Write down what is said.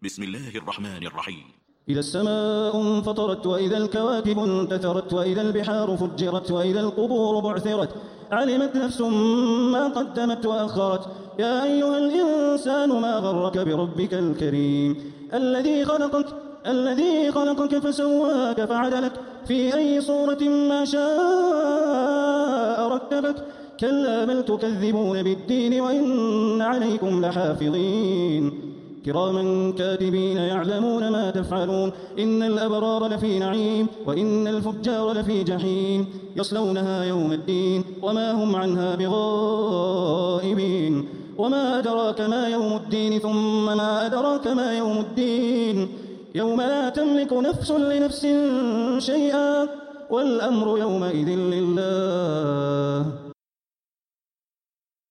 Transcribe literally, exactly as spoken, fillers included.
بسم الله الرحمن الرحيم. إذا السماء انفطرت وإذا الكواكب انتثرت وإذا البحار فجرت وإذا القبور بعثرت علمت نفس ما قدمت وأخرت. يا أيها الإنسان ما غرك بربك الكريم الذي خلقك الذي خلقك فسواك فعدلك في أي صورة ما شاء ركبك. كلا بل تكذبون بالدين وإن عليكم لحافظين كراما كاتبين يعلمون ما تفعلون. إن الأبرار لفي نعيم وإن الفجار لفي جحيم يصلونها يوم الدين وما هم عنها بغائبين. وما أدراك ما يوم الدين ثم ما أدراك ما يوم الدين يوم لا تملك نفس لنفس شيئا والأمر يومئذ لله.